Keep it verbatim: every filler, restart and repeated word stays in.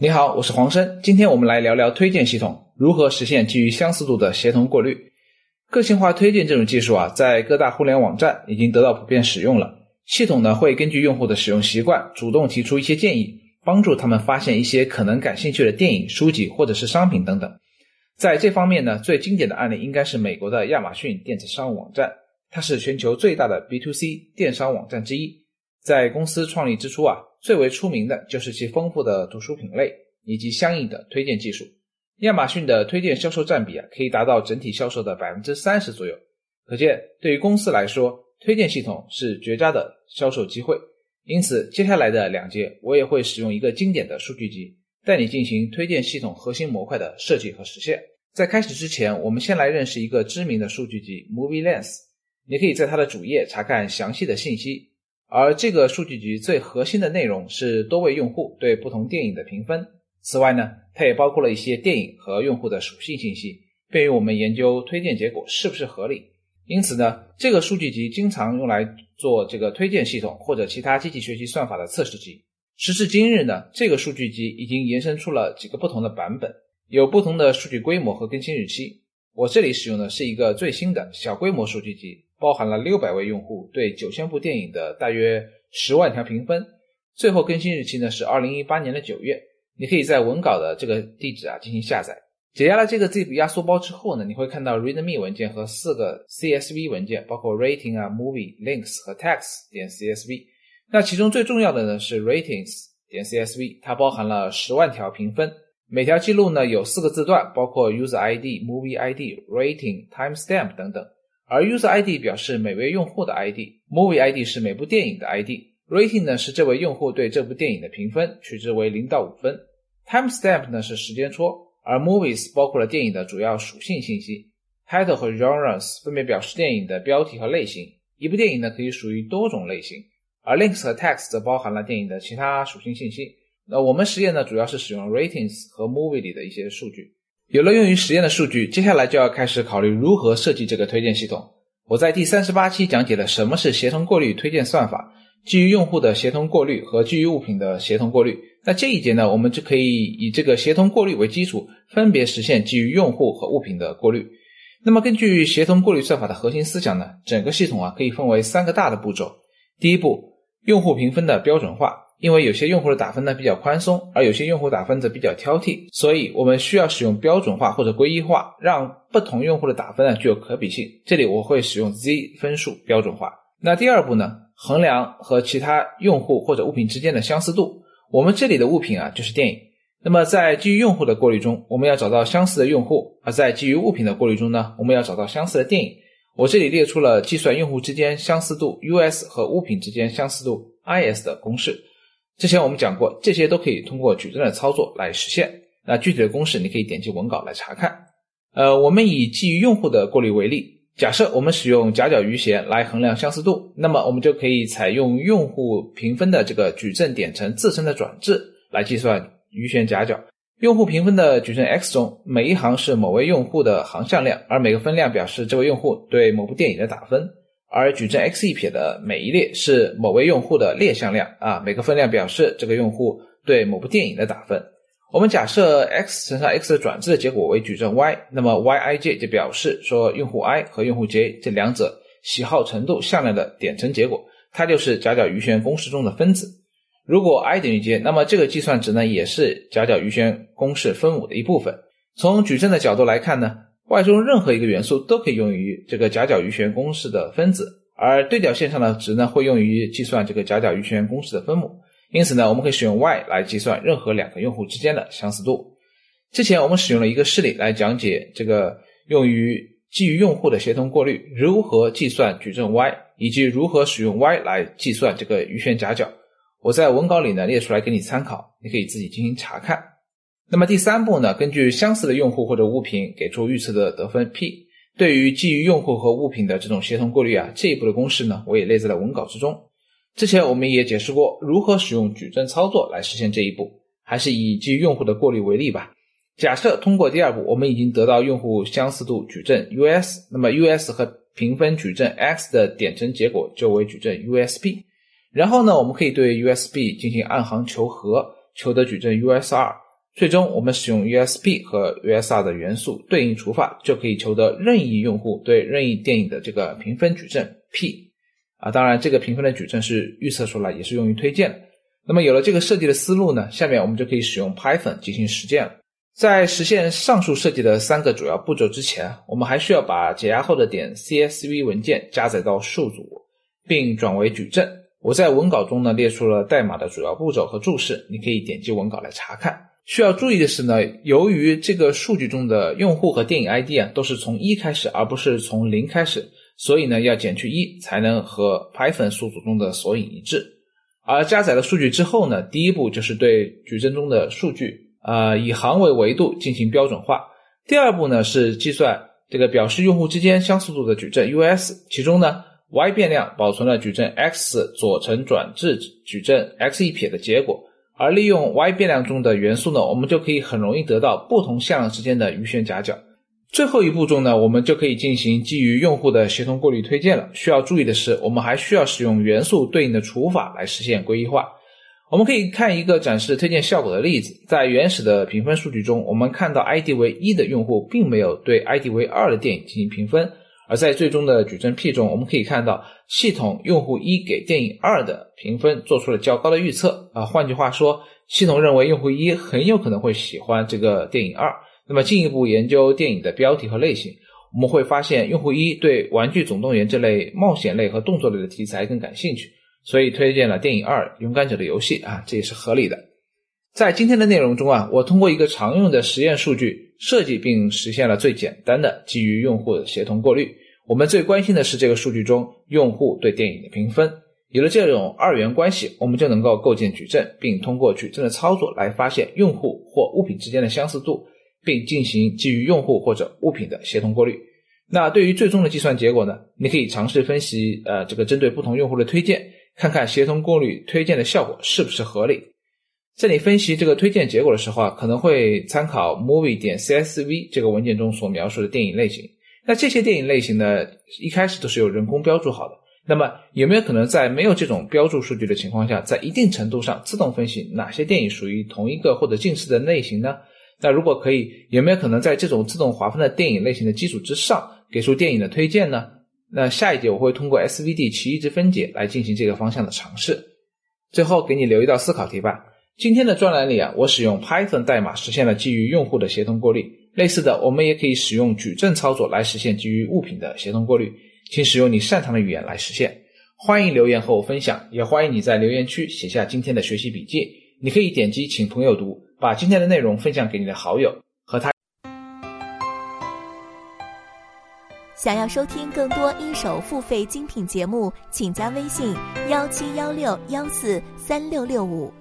你好，我是黄生，今天我们来聊聊推荐系统如何实现基于相似度的协同过滤。个性化推荐这种技术啊，在各大互联网站已经得到普遍使用了。系统呢会根据用户的使用习惯，主动提出一些建议，帮助他们发现一些可能感兴趣的电影、书籍或者是商品等等。在这方面呢，最经典的案例应该是美国的亚马逊电子商务网站，它是全球最大的 B to C 电商网站之一。在公司创立之初啊，最为出名的就是其丰富的图书品类以及相应的推荐技术。亚马逊的推荐销售占比啊，可以达到整体销售的 百分之三十 左右。可见对于公司来说，推荐系统是绝佳的销售机会。因此接下来的两节我也会使用一个经典的数据集，带你进行推荐系统核心模块的设计和实现。在开始之前，我们先来认识一个知名的数据集 Movie Lens， 你可以在它的主页查看详细的信息。而这个数据集最核心的内容是多位用户对不同电影的评分。此外呢，它也包括了一些电影和用户的属性信息，便于我们研究推荐结果是不是合理。因此呢，这个数据集经常用来做这个推荐系统或者其他机器学习算法的测试集。时至今日呢，这个数据集已经延伸出了几个不同的版本，有不同的数据规模和更新日期。我这里使用的是一个最新的小规模数据集，包含了六百位用户对九千部电影的大约十万条评分，最后更新日期呢是二零一八年的九月。你可以在文稿的这个地址啊进行下载。解压了这个 zip 压缩包之后呢，你会看到 readme 文件和四个 C S V 文件，包括 rating 啊、movie、links 和 text.csv。那其中最重要的呢是 ratings.csv， 它包含了十万条评分，每条记录呢有四个字段，包括 user I D、movie I D、rating、timestamp 等等。而 user I D 表示每位用户的 I D，movie I D 是每部电影的 I D，rating 呢是这位用户对这部电影的评分，取值为零到五分。timestamp 呢是时间戳，而 movies 包括了电影的主要属性信息。title 和 genres 分别表示电影的标题和类型，一部电影呢可以属于多种类型。而 links 和 text 则包含了电影的其他属性信息。那我们实验呢主要是使用 ratings 和 movie 里的一些数据。有了用于实验的数据，接下来就要开始考虑如何设计这个推荐系统。我在第三十八期讲解了什么是协同过滤推荐算法，基于用户的协同过滤和基于物品的协同过滤。那这一节呢，我们就可以以这个协同过滤为基础，分别实现基于用户和物品的过滤。那么根据协同过滤算法的核心思想呢，整个系统啊可以分为三个大的步骤。第一步，用户评分的标准化。因为有些用户的打分呢比较宽松，而有些用户打分则比较挑剔，所以我们需要使用标准化或者归一化，让不同用户的打分呢具有可比性。这里我会使用 Z 分数标准化。那第二步呢，衡量和其他用户或者物品之间的相似度。我们这里的物品啊就是电影。那么在基于用户的过滤中，我们要找到相似的用户，而在基于物品的过滤中呢，我们要找到相似的电影。我这里列出了计算用户之间相似度 U S 和物品之间相似度 I S 的公式。之前我们讲过，这些都可以通过矩阵的操作来实现。那具体的公式你可以点击文稿来查看。呃，我们以基于用户的过滤为例，假设我们使用夹角余弦来衡量相似度，那么我们就可以采用用户评分的这个矩阵点成自身的转置来计算余弦夹角。用户评分的矩阵 X 中，每一行是某位用户的行向量，而每个分量表示这位用户对某部电影的打分。而矩阵 X 一撇的每一列是某位用户的列向量啊，每个分量表示这个用户对某部电影的打分。我们假设 X 乘上 X 的转置的结果为矩阵 Y， 那么 Y I J 就表示说用户 I 和用户 J 这两者喜好程度向量的点乘结果，它就是夹角余弦公式中的分子。如果 I 等于 J， 那么这个计算值呢也是夹角余弦公式分母的一部分。从矩阵的角度来看呢，Y 中任何一个元素都可以用于这个夹角余弦公式的分子，而对角线上的值呢会用于计算这个夹角余弦公式的分母。因此呢，我们可以使用 Y 来计算任何两个用户之间的相似度。之前我们使用了一个示例来讲解这个用于基于用户的协同过滤如何计算矩阵 Y， 以及如何使用 Y 来计算这个余弦夹角。我在文稿里呢列出来给你参考，你可以自己进行查看。那么第三步呢，根据相似的用户或者物品给出预测的得分 P。对于基于用户和物品的这种协同过滤啊，这一步的公式呢，我也列在了文稿之中。之前我们也解释过如何使用矩阵操作来实现这一步，还是以基于用户的过滤为例吧。假设通过第二步，我们已经得到用户相似度矩阵 U S， 那么 U S 和评分矩阵 X 的点乘结果就为矩阵 U S P。然后呢，我们可以对 U S P 进行按行求和，求得矩阵 U S R。 最终我们使用 U S B 和 U S R 的元素对应除法，就可以求得任意用户对任意电影的这个评分矩阵 P 啊，当然这个评分的矩阵是预测出来，也是用于推荐的。那么有了这个设计的思路呢，下面我们就可以使用 Python 进行实践了。在实现上述设计的三个主要步骤之前，我们还需要把解压后的点 C S V 文件加载到数组并转为矩阵。我在文稿中呢列出了代码的主要步骤和注释，你可以点击文稿来查看。需要注意的是呢，由于这个数据中的用户和电影 I D 啊都是从一开始而不是从零开始，所以呢要减去一才能和 Python 数组中的索引一致。而加载了数据之后呢，第一步就是对矩阵中的数据呃以行为维度进行标准化。第二步呢是计算这个表示用户之间相似度的矩阵 U S， 其中呢 Y 变量保存了矩阵 X 左乘转至矩阵 X 一撇的结果，而利用 Y 变量中的元素呢，我们就可以很容易得到不同向量之间的余弦夹角。最后一步骤呢，我们就可以进行基于用户的协同过滤推荐了。需要注意的是，我们还需要使用元素对应的除法来实现归一化。我们可以看一个展示推荐效果的例子。在原始的评分数据中，我们看到 I D 为一的用户并没有对 I D 为二的电影进行评分，而在最终的矩阵 P 中，我们可以看到系统用户一给电影二的评分做出了较高的预测啊，换句话说，系统认为用户一很有可能会喜欢这个电影二。那么进一步研究电影的标题和类型，我们会发现用户一对玩具总动员这类冒险类和动作类的题材更感兴趣，所以推荐了电影二勇敢者的游戏啊，这也是合理的。在今天的内容中啊，我通过一个常用的实验数据设计并实现了最简单的基于用户的协同过滤。我们最关心的是这个数据中用户对电影的评分。有了这种二元关系，我们就能够构建矩阵，并通过矩阵的操作来发现用户或物品之间的相似度，并进行基于用户或者物品的协同过滤。那对于最终的计算结果呢，你可以尝试分析呃这个针对不同用户的推荐，看看协同过滤推荐的效果是不是合理。在你分析这个推荐结果的时候啊，可能会参考 movie.csv 这个文件中所描述的电影类型。那这些电影类型呢，一开始都是有人工标注好的。那么有没有可能在没有这种标注数据的情况下，在一定程度上自动分析哪些电影属于同一个或者近似的类型呢？那如果可以，有没有可能在这种自动划分的电影类型的基础之上，给出电影的推荐呢？那下一节我会通过 S V D 奇异值分解来进行这个方向的尝试。最后给你留一道思考题吧。今天的专栏里啊，我使用 Python 代码实现了基于用户的协同过滤。类似的，我们也可以使用矩阵操作来实现基于物品的协同过滤。请使用你擅长的语言来实现。欢迎留言和我分享，也欢迎你在留言区写下今天的学习笔记。你可以点击请朋友读，把今天的内容分享给你的好友，和他。 想要收听更多一手付费精品节目，请加微信一七一六一四三六六五。